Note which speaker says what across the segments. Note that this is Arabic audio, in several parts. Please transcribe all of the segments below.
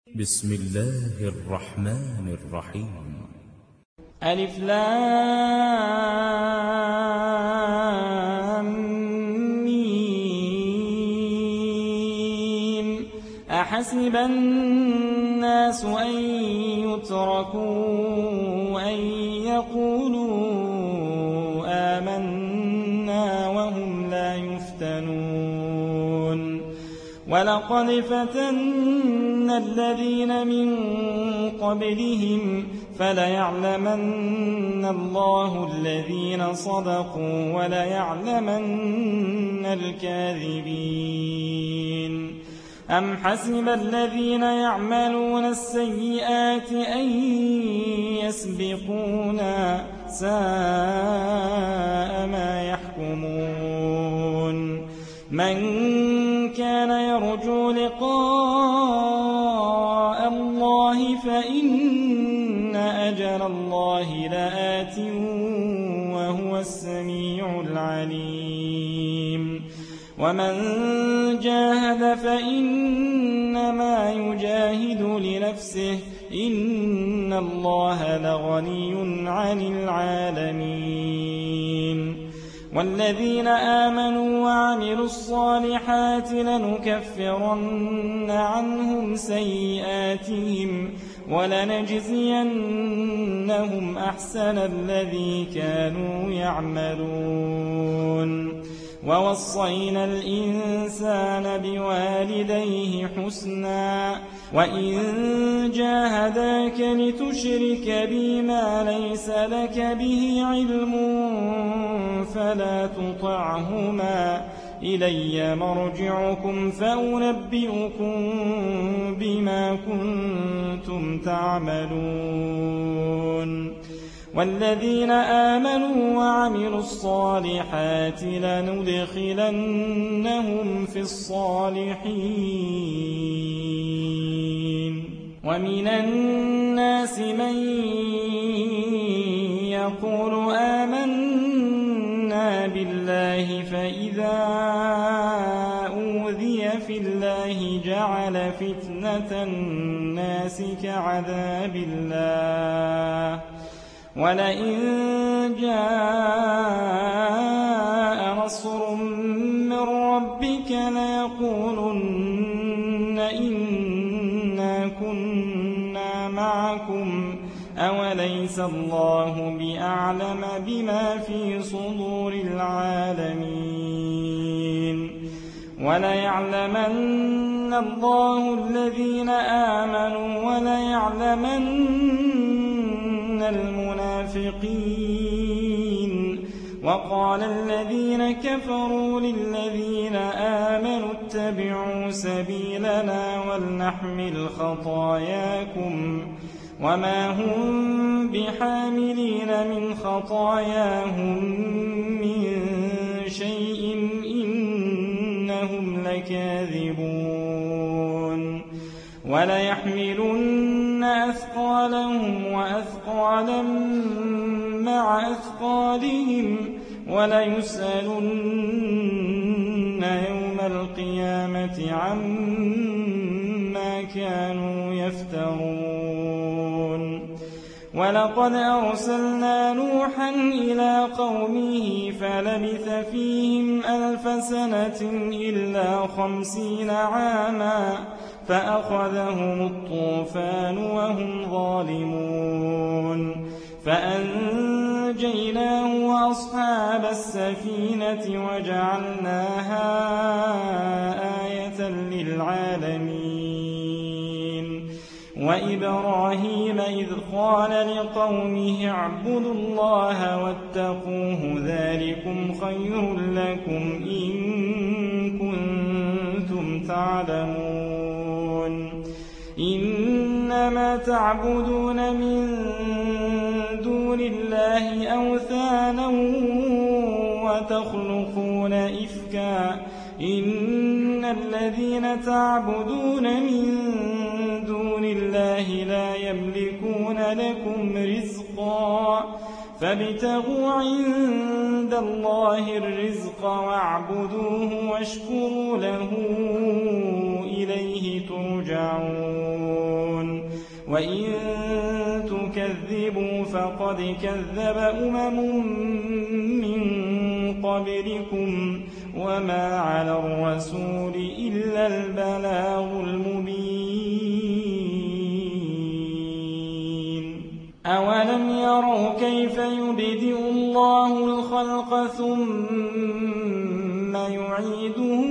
Speaker 1: بسم الله الرحمن الرحيم.
Speaker 2: ألف لام ميم. أحسب الناس أن يتركوا أن يقولوا آمنا وهم لا يفتنون ولقد فتنا الذين من قبلهم فليعلمن الله الذين صدقوا وليعلمن الكاذبين. أم حسب الذين يعملون السيئات أن يسبقونا ساء ما يحكمون. من كان يرجو لقاء الله فإن أجل الله لآت وهو السميع العليم. ومن جاهد فإنما يجاهد لنفسه إن الله لغني عن العالمين. والذين آمنوا وعملوا الصالحات لنكفرن عنهم سيئاتهم ولنجزينهم أحسن الذي كانوا يعملون. ووصينا الإنسان بوالديه حسنا وإن جاهداك لتشرك بي ما ليس لك به علم فلا تطعهما إلي مرجعكم فأنبئكم بما كنتم تعملون. والذين آمنوا وعملوا الصالحات لندخلنهم في الصالحين. ومن الناس من يقول آمنا بالله فإذا أوذي في الله جعل فتنة الناس كعذاب الله ولئن جاء نصر من ربك ليقولن إنا كنا معكم أوليس الله بأعلم بما في صدور العالمين. وليعلمن الله الذين آمنوا وليعلمن المنافقين. وقال الذين كفروا للذين آمنوا اتبعوا سبيلنا ولنحمل خطاياكم وما هم بحاملين من خطاياهم من شيء إنهم لكاذبون. وليحملن أثقالهم وأثقالا مع أثقالهم وليسألن يوم القيامة عما كانوا يفترون. ولقد أرسلنا نوحا إلى قومه فلبث فيهم 1000 سنة إلا 50 عاما فأخذهم الطوفان وهم ظالمون. فأنجيناه وأصحاب السفينة وجعلناها آية للعالمين. وإبراهيم إذ قال لقومه اعبدوا الله واتقوه ذلكم خير لكم إن كنتم تعلمون. إنما تعبدون من دون الله أوثانا وتخلقون إفكا إن الذين تعبدون من دون الله لا يملكون لكم رزقا فابتغوا عند الله الرزق واعبدوه واشكروا له إليه ترجعون وإن تكذبوا فقد كذب من قبلكم وما على الرسول إلا البلاغ المبين أولم يروا كيف يبدئ الله الخلق ثم يعيده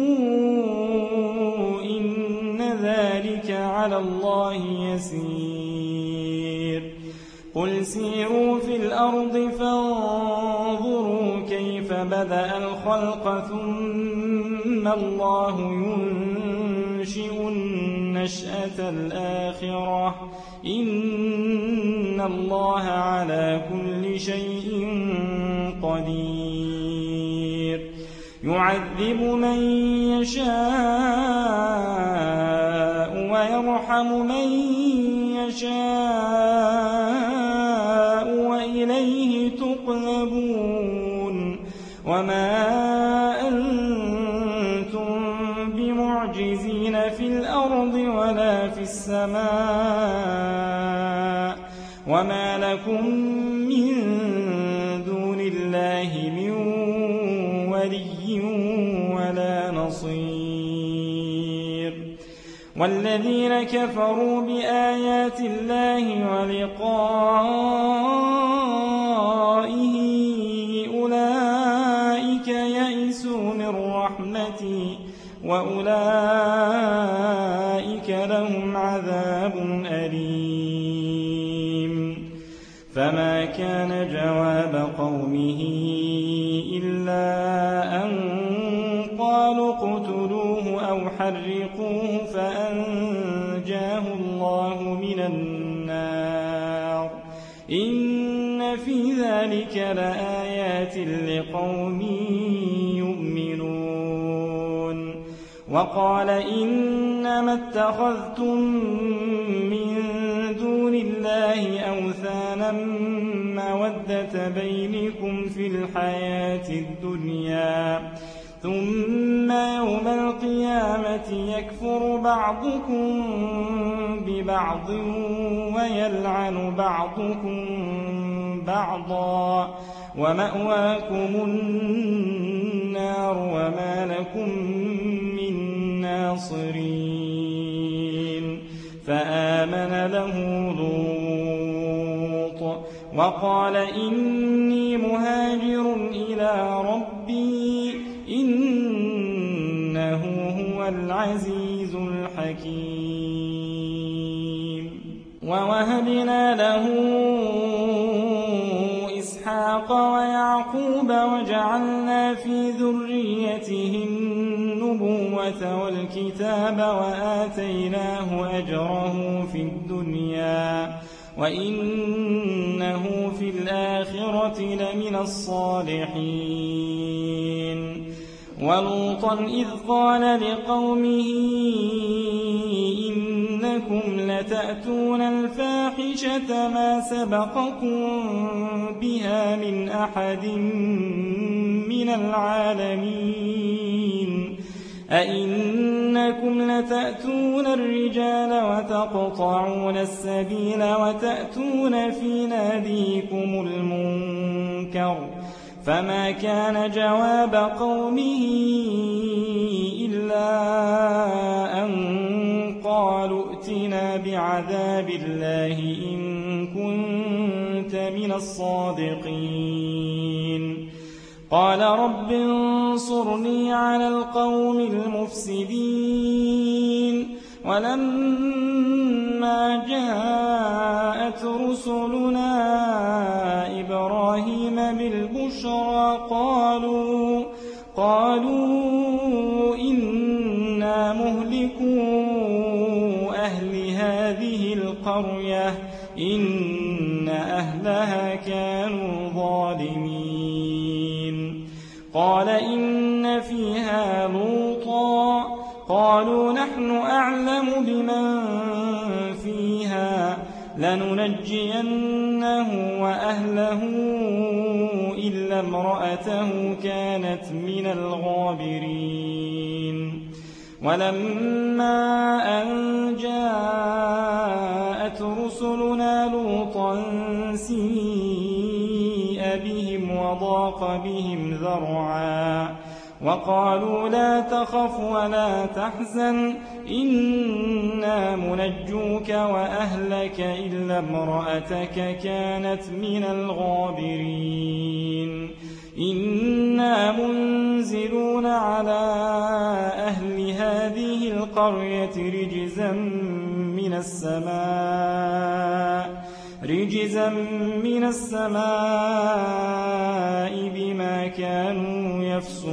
Speaker 2: إن ذلك على الله يسير قل سيروا في الأرض فانظروا كيف بدأ الخلق ثم الله ينشئ النشأة الآخرة إن الله على كل شيء قدير يعذب من يشاء ويرحم من يشاء وإليه تقلبون وما أنتم بمعجزين في الأرض ولا في السماء وما لكم من دون الله من ولي ولا نصير والذين كفروا بآيات الله ولقائه أولئك يئسوا من رحمتي وأولئك لهم عذاب أليم فما كان جواب قومه إلا أن قالوا اقتلوه أو حرقوه فأنجاه الله من النار إن في ذلك لآيات لقوم يؤمنون وقال إنما اتخذتم من دون الله أوثانا مودة بينكم في الحياة الدنيا ثم يوم القيامة يكفر بعضكم ببعض ويلعن بعضكم بعضا ومأواكم النار وما لكم من ناصرين فآمن له لوط وقال إني مهاجر إلى ربي إنه هو العزيز الحكيم ووهبنا له إسحاق ويعقوب وجعلنا في ذريته النبوة والكتاب وآتيناه أجره في الدنيا وإنه في الآخرة لمن الصالحين ولوطا إذ قال لقومه إنكم لتأتون الفاحشة ما سبقكم بها من أحد من العالمين أئنكم لتأتون الرجال وتقطعون السبيل وتأتون في ناديكم المنكر فما كان جواب قومه إلا أن قالوا ائتنا بعذاب الله إن كنت من الصادقين قال رب انصرني على القوم المفسدين ولما جاءت رسلنا إبراهيم بالبشرى قالوا إنا مهلكو أهل هذه القرية إن أهلها كانوا ظالمين قال إن فيها لوطا قالوا نحن أعلم بمن فيها لننجينه وأهله إلا امرأته كانت من الغابرين ولما أن جاءت سيء بهم وضاق بهم ذرعا وقالوا لا تخف ولا تحزن إنا منجوك وأهلك إلا امرأتك كانت من الغابرين إنا منزلون على أهل هذه القرية رجزا من السماء بما كانوا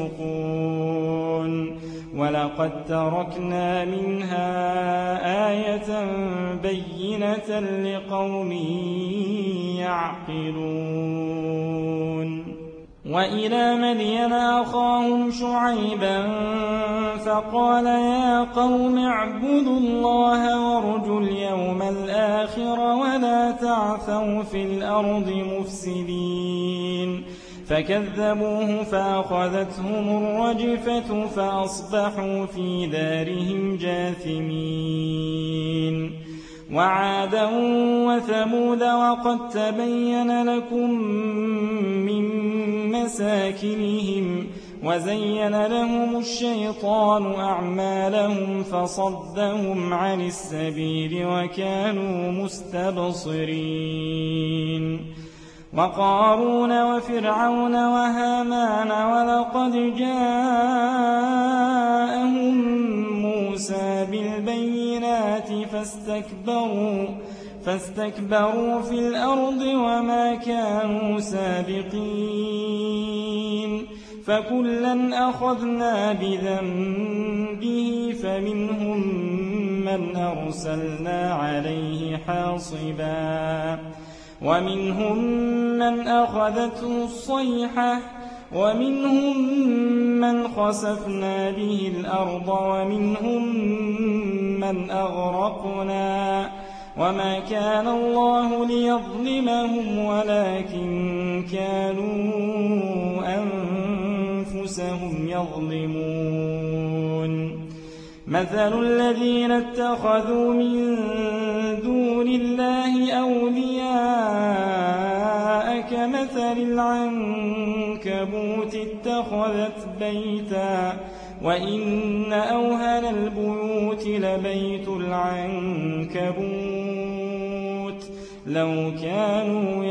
Speaker 2: يفسقون ولقد تركنا منها آية بينة لقوم يعقلون وإلى مدين أخاهم شعيبا فقال يا قوم اعبدوا الله وارجوا اليوم الآخر ولا تعثوا في الأرض مفسدين فكذبوه فأخذتهم الرجفة فأصبحوا في دارهم جاثمين وعادا وثمود وقد تبين لكم من مساكنهم وزين لهم الشيطان أعمالهم فصدهم عن السبيل وكانوا مستبصرين وقارون وفرعون وهامان ولقد جاءهم موسى بالبينات فاستكبروا في الأرض وما كانوا سابقين فكلا أخذنا بذنبه فمنهم من أرسلنا عليه حاصبا ومنهم من أخذته الصيحة ومنهم من خسفنا به الأرض ومنهم من أغرقنا وما كان الله ليظلمهم ولكن كانوا أنفسهم يظلمون مثل الذين اتخذوا من دون الله أولياء كمثل العنكبوت اتخذت بيتا وإن أوهن البيوت لبيت العنكبوت لو كانوا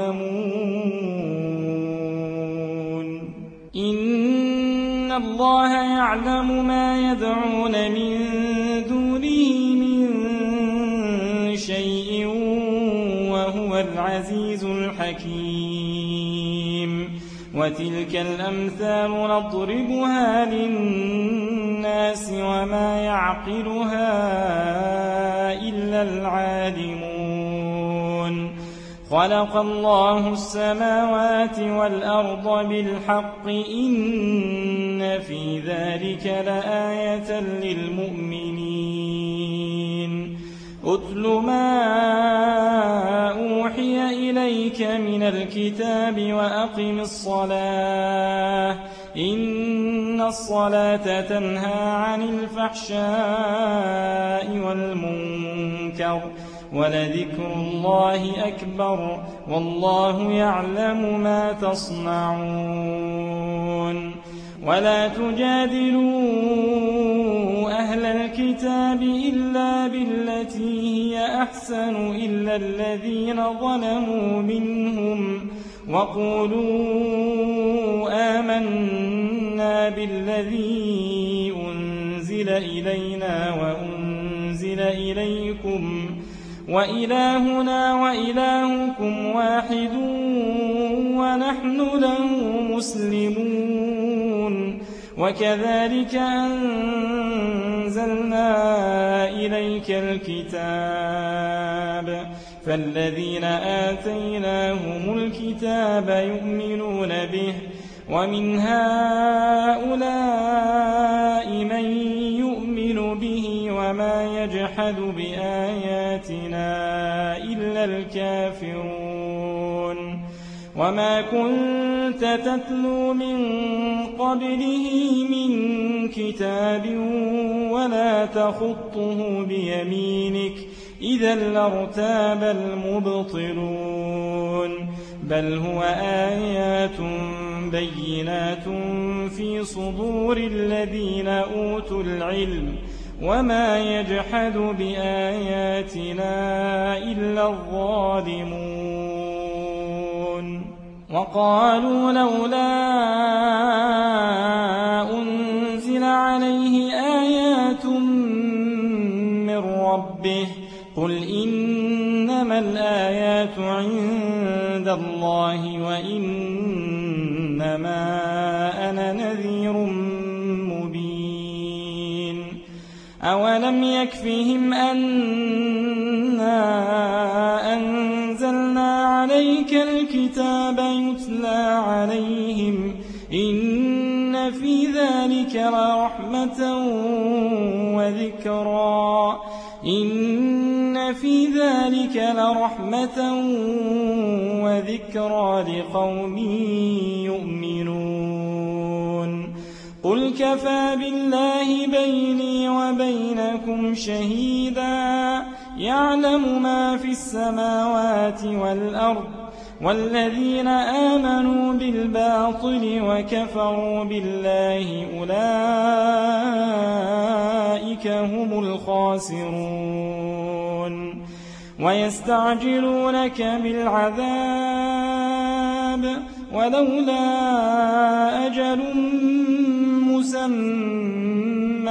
Speaker 2: يعلمون إن الله يعلم ما يدعون من دونه من شيء وهو العزيز الحكيم وتلك الأمثال نضربها للناس وما يعقلها إلا العالمون خلق الله السماوات والأرض بالحق إن في ذلك لآية للمؤمنين أتل ما أوحي إليك من الكتاب وأقم الصلاة إن الصلاة تنهى عن الفحشاء والمنكر ولذكر الله أكبر والله يعلم ما تصنعون ولا تجادلوا أهل الكتاب إلا بالتي هي أحسن إلا الذين ظلموا منهم وقولوا آمنا بالذي أنزل إلينا وأنزل إليكم وإلهنا وإلهكم واحد ونحن له مسلمون وكذلك أنزلنا إليك الكتاب فالذين آتيناهم الكتاب يؤمنون به ومن هؤلاء من يؤمن به وما يجحد بآياتنا إلا الكافرون وما كنت تتلو من قبله من كتاب ولا تخطه بيمينك إذا لارتاب المبطلون بل هو آيات بينات في صدور الذين أوتوا العلم وما يجحد بآياتنا إلا الظالمون وقالوا لولا أنزل عليه آيات من ربه قل إنما الآيات عند الله وإنما أنا نذير مبين أولم يكفهم أنا أنزلنا عليك الكتاب يتلى عليهم إن في ذلك لرحمة وذكرى لقوم يؤمنون قل كفى بالله بيني وبينكم شهيدا يعلم ما في السماوات والأرض والذين آمنوا بالباطل وكفروا بالله أولئك هم الخاسرون ويستعجلونك بالعذاب ولولا أجل مسمى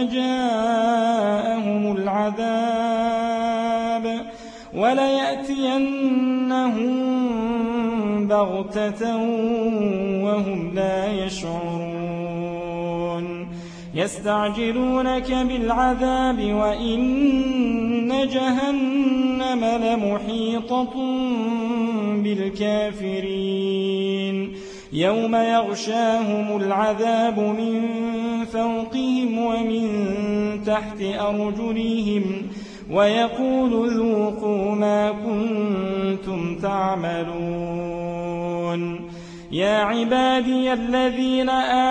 Speaker 2: لجاءهم العذاب وليأتينهم بغتة وهم لا يشعرون يستعجلونك بالعذاب وإن جهنم لمحيطة بالكافرين يوم يغشاهم العذاب من فوقهم ومن تحت أرجلهم ويقول ذوقوا ما كنتم تعملون يا عبادي الذين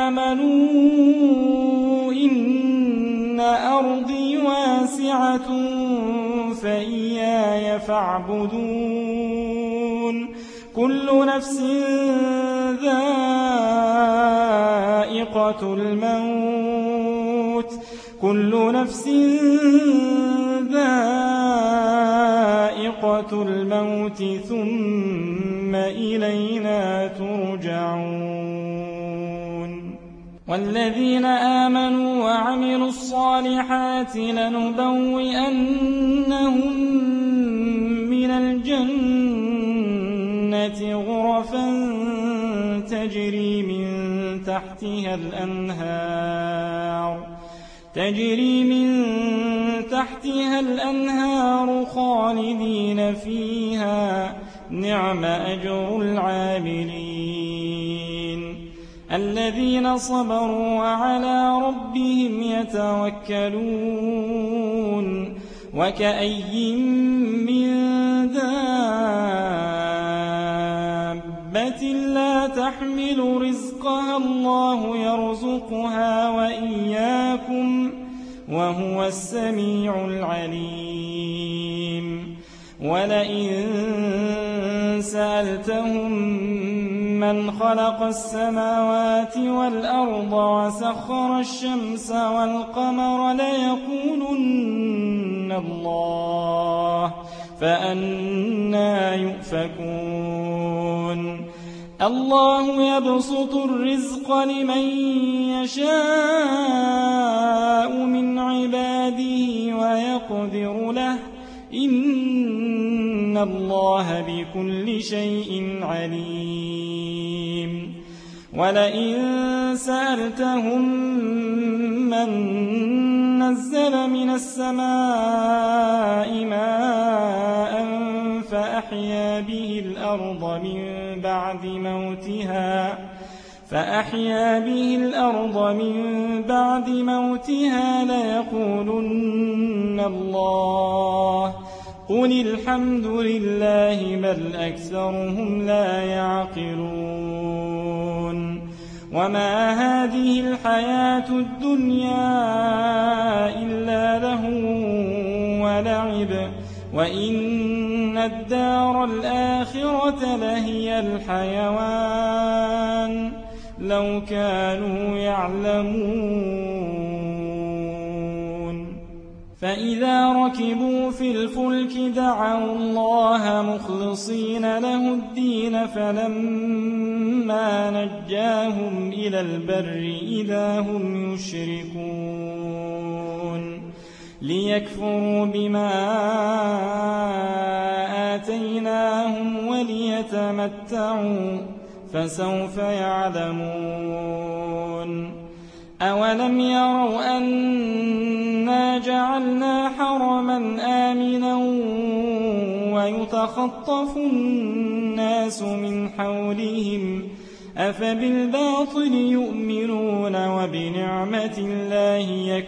Speaker 2: آمنوا إن أرضي واسعة فإياي فاعبدون كل نفس ذائقة الموت ثم إلينا ترجعون والذين آمنوا وعملوا الصالحات لنبوئنهم من الجنة غرفا تجري من تحتها الأنهار خالدين فيها نعم أجر العاملين الذين صبروا وعلى ربهم يتوكلون وكأي من دابة لا تحمل رزقها الله يرزقها وإياكم وهو السميع العليم ولئن سألتهم من خلق السماوات والأرض وسخر الشمس والقمر ليقولن الله فأنى يؤفكون الله يبسط الرزق لمن يشاء من عباده ويقدر له إن الله بكل شيء عليم ولئن سألتهم من نزل من السماء ماء فأحيا به الأرض من بعد موتها ليقولن الله قل الحمد لله بل أكثرهم لا يعقلون وما هذه الحياة الدنيا إلا لهو ولعب وَإِنَّ الدَّارَ الْآخِرَةَ لَهِيَ الْحَيَوَانُ لَوْ كَانُوا يَعْلَمُونَ فَإِذَا رَكِبُوا فِي الْفُلْكِ دَعَوُا اللَّهَ مُخْلِصِينَ لَهُ الدِّينَ فَلَمَّا نَجَّاهُمْ إِلَى الْبَرِّ إِذَا هُمْ يُشْرِكُونَ لِيَكْفُرُوا بِمَا آتَيْنَاهُمْ وَلِيَتَمَتَّعُوا فَسَوْفَ يَعْلَمُونَ أَوَلَمْ يَرَوْا أَنَّا جَعَلْنَا حَرَمًا آمِنًا وَيُتَخَطَّفُ النَّاسُ مِنْ حَوْلِهِمْ أَفَبِالْبَاطِلِ يُؤْمِنُونَ وَبِنِعْمَةِ اللَّهِ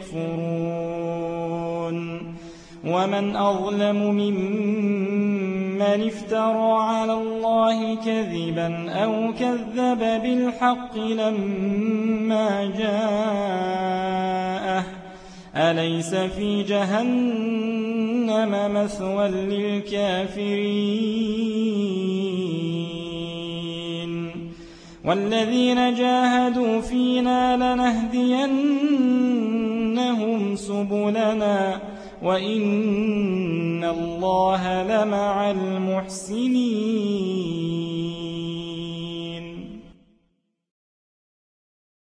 Speaker 2: يَكْفُرُونَ وَمَنْ أَظْلَمُ مِمَّنِ افْتَرَىٰ عَلَى اللَّهِ كَذِبًا أَوْ كَذَّبَ بِالْحَقِّ لَمَّا جَاءَهُ أَلَيْسَ فِي جَهَنَّمَ مَثْوًى لِّلْكَافِرِينَ وَالَّذِينَ جَاهَدُوا فِينَا لَنَهْدِيَنَّهُمْ سُبُلَنَا وَإِنَّ اللَّهَ لَمَعَ الْمُحْسِنِينَ